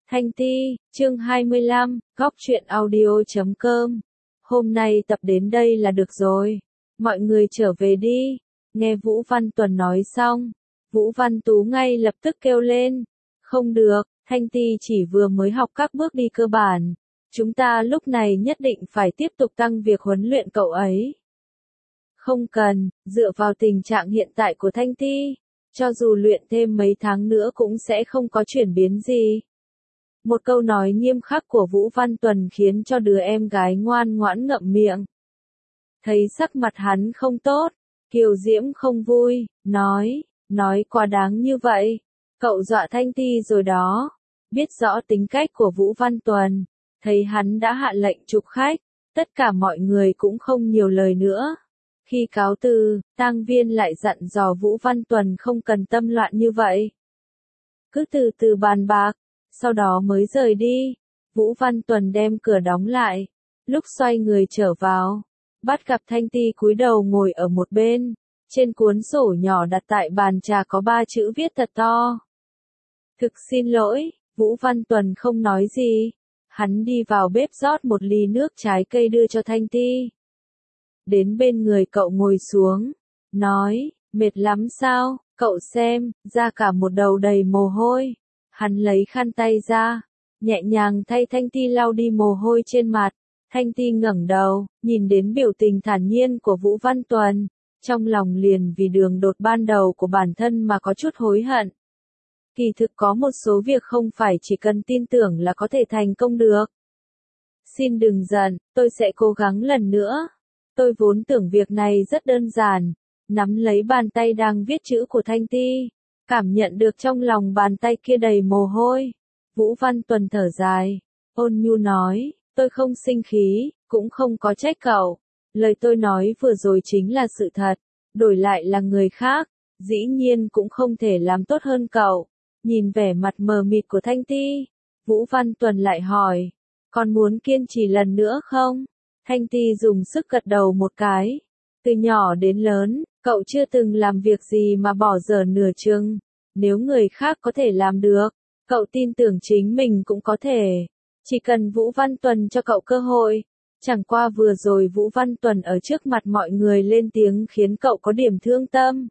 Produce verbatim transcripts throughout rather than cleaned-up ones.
Thanh Ti, chương hai mươi lăm, góc truyện audio chấm com. Hôm nay tập đến đây là được rồi. Mọi người trở về đi. Nghe Vũ Văn Tuần nói xong, Vũ Văn Tú ngay lập tức kêu lên. Không được, Thanh Ti chỉ vừa mới học các bước đi cơ bản. Chúng ta lúc này nhất định phải tiếp tục tăng việc huấn luyện cậu ấy. Không cần, dựa vào tình trạng hiện tại của Thanh Ti, cho dù luyện thêm mấy tháng nữa cũng sẽ không có chuyển biến gì. Một câu nói nghiêm khắc của Vũ Văn Tuần khiến cho đứa em gái ngoan ngoãn ngậm miệng. Thấy sắc mặt hắn không tốt, Kiều Diễm không vui, nói, nói quá đáng như vậy. Cậu dọa Thanh Ti rồi đó. Biết rõ tính cách của Vũ Văn Tuần, thấy hắn đã hạ lệnh trục khách, tất cả mọi người cũng không nhiều lời nữa. Khi cáo từ, tang viên lại dặn dò Vũ Văn Tuần không cần tâm loạn như vậy. Cứ từ từ bàn bạc, sau đó mới rời đi. Vũ Văn Tuần đem cửa đóng lại. Lúc xoay người trở vào, bắt gặp Thanh Ti cúi đầu ngồi ở một bên. Trên cuốn sổ nhỏ đặt tại bàn trà có ba chữ viết thật to. Thực xin lỗi, Vũ Văn Tuần không nói gì. Hắn đi vào bếp rót một ly nước trái cây đưa cho Thanh Ti. Đến bên người cậu ngồi xuống, nói, mệt lắm sao, cậu xem, ra cả một đầu đầy mồ hôi. Hắn lấy khăn tay ra, nhẹ nhàng thay Thanh Ti lau đi mồ hôi trên mặt. Thanh Ti ngẩng đầu, nhìn đến biểu tình thản nhiên của Vũ Văn Tuần, trong lòng liền vì đường đột ban đầu của bản thân mà có chút hối hận. Kỳ thực có một số việc không phải chỉ cần tin tưởng là có thể thành công được. Xin đừng giận, tôi sẽ cố gắng lần nữa. Tôi vốn tưởng việc này rất đơn giản. Nắm lấy bàn tay đang viết chữ của Thanh Ti, cảm nhận được trong lòng bàn tay kia đầy mồ hôi. Vũ Văn Tuần thở dài, ôn nhu nói, tôi không sinh khí, cũng không có trách cậu. Lời tôi nói vừa rồi chính là sự thật, đổi lại là người khác, dĩ nhiên cũng không thể làm tốt hơn cậu. Nhìn vẻ mặt mờ mịt của Thanh Ti, Vũ Văn Tuần lại hỏi, còn muốn kiên trì lần nữa không? Thanh Ti dùng sức gật đầu một cái. Từ nhỏ đến lớn, cậu chưa từng làm việc gì mà bỏ dở nửa chừng. Nếu người khác có thể làm được, cậu tin tưởng chính mình cũng có thể. Chỉ cần Vũ Văn Tuần cho cậu cơ hội. Chẳng qua vừa rồi Vũ Văn Tuần ở trước mặt mọi người lên tiếng khiến cậu có điểm thương tâm.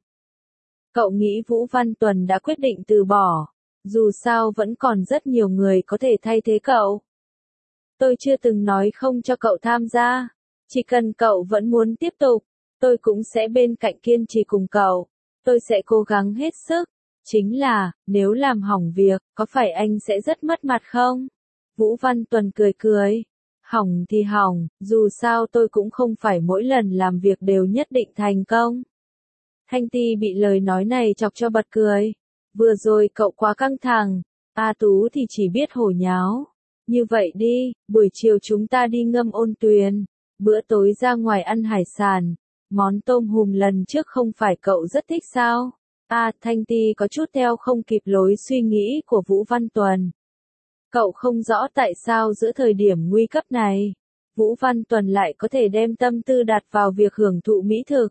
Cậu nghĩ Vũ Văn Tuần đã quyết định từ bỏ. Dù sao vẫn còn rất nhiều người có thể thay thế cậu. Tôi chưa từng nói không cho cậu tham gia. Chỉ cần cậu vẫn muốn tiếp tục, tôi cũng sẽ bên cạnh kiên trì cùng cậu. Tôi sẽ cố gắng hết sức. Chính là, nếu làm hỏng việc, có phải anh sẽ rất mất mặt không? Vũ Văn Tuần cười cười. Hỏng thì hỏng, dù sao tôi cũng không phải mỗi lần làm việc đều nhất định thành công. Thanh Ti bị lời nói này chọc cho bật cười. Vừa rồi cậu quá căng thẳng, A Tú thì chỉ biết hồ nháo. Như vậy đi, buổi chiều chúng ta đi ngâm ôn tuyền, bữa tối ra ngoài ăn hải sản. Món tôm hùm lần trước không phải cậu rất thích sao? A, Thanh Ti có chút theo không kịp lối suy nghĩ của Vũ Văn Tuần. Cậu không rõ tại sao giữa thời điểm nguy cấp này, Vũ Văn Tuần lại có thể đem tâm tư đặt vào việc hưởng thụ mỹ thực.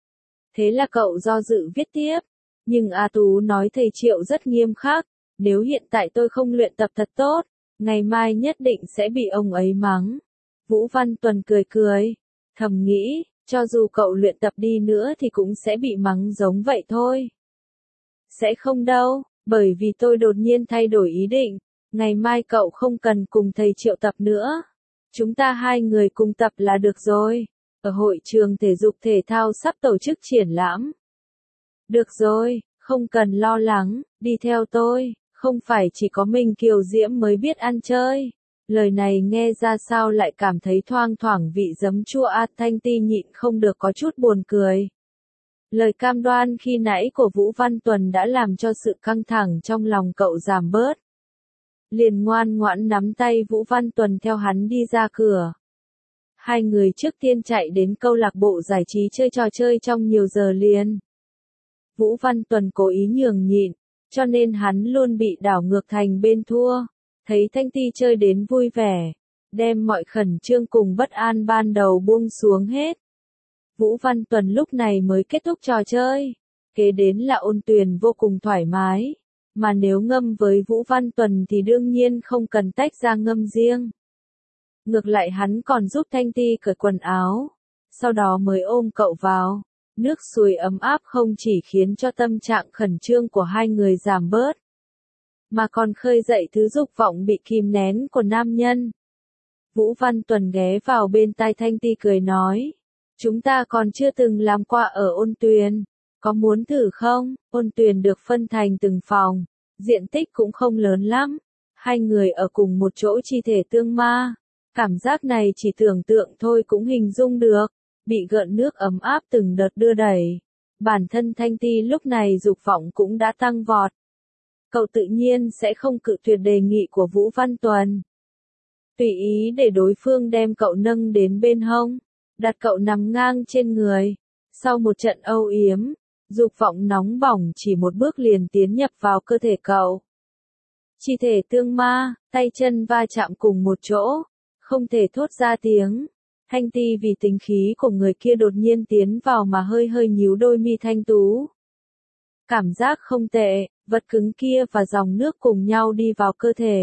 Thế là cậu do dự viết tiếp. Nhưng A Tú nói thầy Triệu rất nghiêm khắc, nếu hiện tại tôi không luyện tập thật tốt, ngày mai nhất định sẽ bị ông ấy mắng. Vũ Văn Tuần cười cười, thầm nghĩ, cho dù cậu luyện tập đi nữa thì cũng sẽ bị mắng giống vậy thôi. Sẽ không đâu, bởi vì tôi đột nhiên thay đổi ý định, ngày mai cậu không cần cùng thầy Triệu tập nữa. Chúng ta hai người cùng tập là được rồi, ở hội trường thể dục thể thao sắp tổ chức triển lãm. Được rồi, không cần lo lắng, đi theo tôi, không phải chỉ có mình Kiều Diễm mới biết ăn chơi. Lời này nghe ra sao lại cảm thấy thoang thoảng vị giấm chua. A, Thanh Ti nhịn không được có chút buồn cười. Lời cam đoan khi nãy của Vũ Văn Tuần đã làm cho sự căng thẳng trong lòng cậu giảm bớt. Liền ngoan ngoãn nắm tay Vũ Văn Tuần theo hắn đi ra cửa. Hai người trước tiên chạy đến câu lạc bộ giải trí chơi trò chơi trong nhiều giờ liền. Vũ Văn Tuần cố ý nhường nhịn, cho nên hắn luôn bị đảo ngược thành bên thua. Thấy Thanh Ti chơi đến vui vẻ, đem mọi khẩn trương cùng bất an ban đầu buông xuống hết. Vũ Văn Tuần lúc này mới kết thúc trò chơi. Kế đến là ôn tuyền vô cùng thoải mái. mà nếu ngâm với Vũ Văn Tuần thì đương nhiên không cần tách ra ngâm riêng. Ngược lại hắn còn giúp Thanh Ti cởi quần áo, sau đó mới ôm cậu vào. Nước suối ấm áp không chỉ khiến cho tâm trạng khẩn trương của hai người giảm bớt, mà còn khơi dậy thứ dục vọng bị kìm nén của nam nhân. Vũ Văn Tuần ghé vào bên tai Thanh Ti cười nói, chúng ta còn chưa từng làm qua ở Ôn Tuyền, có muốn thử không? Ôn Tuyền được phân thành từng phòng, diện tích cũng không lớn lắm, hai người ở cùng một chỗ chi thể tương ma, cảm giác này chỉ tưởng tượng thôi cũng hình dung được, bị gợn nước ấm áp từng đợt đưa đẩy. Bản thân Thanh Ti lúc này dục vọng cũng đã tăng vọt. Cậu tự nhiên sẽ không cự tuyệt đề nghị của Vũ Văn Tuần. Tùy ý để đối phương đem cậu nâng đến bên hông, đặt cậu nằm ngang trên người. Sau một trận âu yếm, dục vọng nóng bỏng chỉ một bước liền tiến nhập vào cơ thể cậu. Chi thể tương ma, tay chân va chạm cùng một chỗ, không thể thốt ra tiếng. Thanh Ti vì tính khí của người kia đột nhiên tiến vào mà hơi hơi nhíu đôi mi thanh tú. Cảm giác không tệ, vật cứng kia và dòng nước cùng nhau đi vào cơ thể.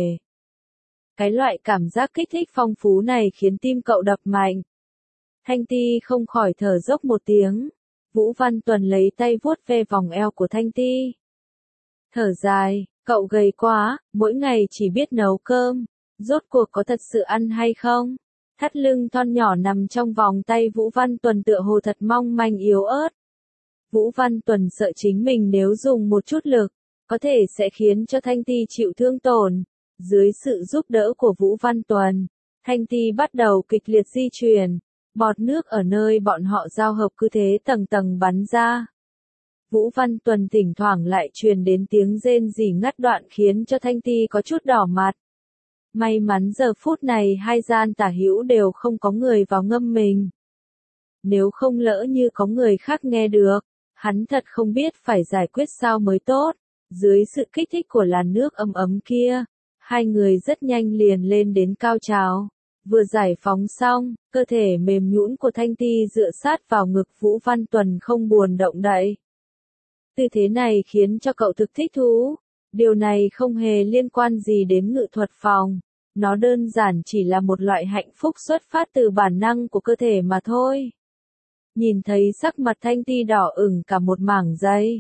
Cái loại cảm giác kích thích phong phú này khiến tim cậu đập mạnh. Thanh Ti không khỏi thở dốc một tiếng. Vũ Văn Tuần lấy tay vuốt ve vòng eo của Thanh Ti. Thở dài, cậu gầy quá, mỗi ngày chỉ biết nấu cơm. Rốt cuộc có thật sự ăn hay không? Thắt lưng thon nhỏ nằm trong vòng tay Vũ Văn Tuần tựa hồ thật mong manh yếu ớt. Vũ Văn Tuần sợ chính mình nếu dùng một chút lực, có thể sẽ khiến cho Thanh Ti chịu thương tổn. Dưới sự giúp đỡ của Vũ Văn Tuần, Thanh Ti bắt đầu kịch liệt di chuyển, bọt nước ở nơi bọn họ giao hợp cứ thế tầng tầng bắn ra. Vũ Văn Tuần thỉnh thoảng lại truyền đến tiếng rên rỉ ngắt đoạn khiến cho Thanh Ti có chút đỏ mặt. May mắn giờ phút này hai gian tả hữu đều không có người vào ngâm mình. Nếu không lỡ như có người khác nghe được, hắn thật không biết phải giải quyết sao mới tốt. Dưới sự kích thích của làn nước ấm ấm kia, hai người rất nhanh liền lên đến cao trào. Vừa giải phóng xong, cơ thể mềm nhũn của Thanh Ti dựa sát vào ngực Vũ Văn Tuần không buồn động đậy. Tư thế này khiến cho cậu thực thích thú. Điều này không hề liên quan gì đến ngự thuật phòng. Nó đơn giản chỉ là một loại hạnh phúc xuất phát từ bản năng của cơ thể mà thôi. Nhìn thấy sắc mặt Thanh Ti đỏ ửng cả một mảng giây.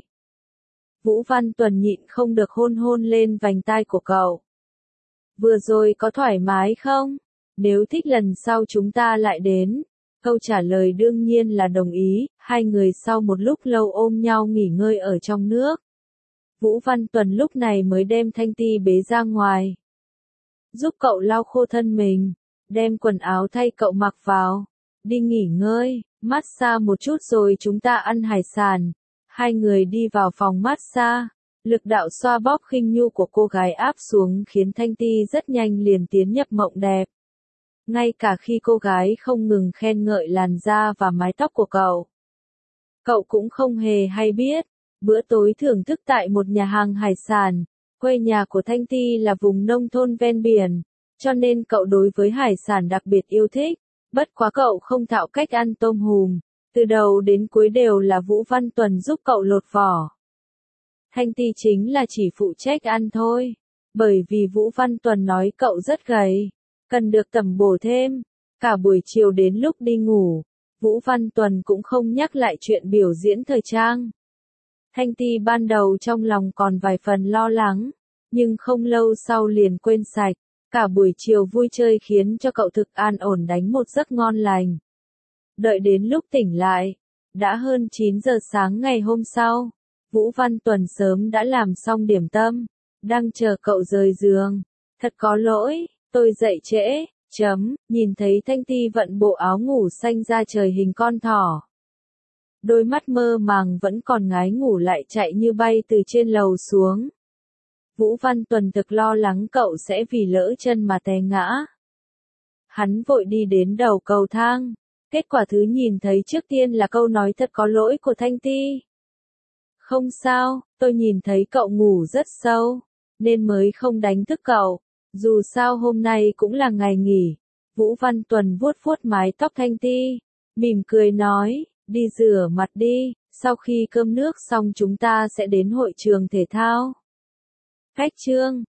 Vũ Văn Tuần nhịn không được hôn hôn lên vành tai của cậu. Vừa rồi có thoải mái không? Nếu thích lần sau chúng ta lại đến. Câu trả lời đương nhiên là đồng ý, hai người sau một lúc lâu ôm nhau nghỉ ngơi ở trong nước. Vũ Văn Tuần lúc này mới đem Thanh Ti bế ra ngoài. Giúp cậu lau khô thân mình, đem quần áo thay cậu mặc vào, đi nghỉ ngơi, massage một chút rồi chúng ta ăn hải sản. Hai người đi vào phòng massage, lực đạo xoa bóp khinh nhu của cô gái áp xuống khiến Thanh Ti rất nhanh liền tiến nhập mộng đẹp. Ngay cả khi cô gái không ngừng khen ngợi làn da và mái tóc của cậu. Cậu cũng không hề hay biết, bữa tối thưởng thức tại một nhà hàng hải sản, quê nhà của Thanh Ti là vùng nông thôn ven biển, cho nên cậu đối với hải sản đặc biệt yêu thích, bất quá cậu không thạo cách ăn tôm hùm, từ đầu đến cuối đều là Vũ Văn Tuần giúp cậu lột vỏ. Thanh Ti chính là chỉ phụ trách ăn thôi, bởi vì Vũ Văn Tuần nói cậu rất gầy, cần được tẩm bổ thêm. Cả buổi chiều đến lúc đi ngủ, Vũ Văn Tuần cũng không nhắc lại chuyện biểu diễn thời trang. Thanh Ti ban đầu trong lòng còn vài phần lo lắng, nhưng không lâu sau liền quên sạch. Cả buổi chiều vui chơi khiến cho cậu thực an ổn đánh một giấc ngon lành. Đợi đến lúc tỉnh lại, đã hơn chín giờ sáng ngày hôm sau, Vũ Văn Tuần sớm đã làm xong điểm tâm, đang chờ cậu rời giường. Thật có lỗi, tôi dậy trễ, chấm, nhìn thấy Thanh Ti vận bộ áo ngủ xanh ra trời hình con thỏ. Đôi mắt mơ màng vẫn còn ngái ngủ lại chạy như bay từ trên lầu xuống. Vũ Văn Tuần thực lo lắng cậu sẽ vì lỡ chân mà té ngã. Hắn vội đi đến đầu cầu thang, kết quả thứ nhìn thấy trước tiên là câu nói thật có lỗi của Thanh Ti. Không sao, tôi nhìn thấy cậu ngủ rất sâu, nên mới không đánh thức cậu, dù sao hôm nay cũng là ngày nghỉ. Vũ Văn Tuần vuốt vuốt mái tóc Thanh Ti, mỉm cười nói, đi rửa mặt đi, sau khi cơm nước xong chúng ta sẽ đến hội trường thể thao. Khách chương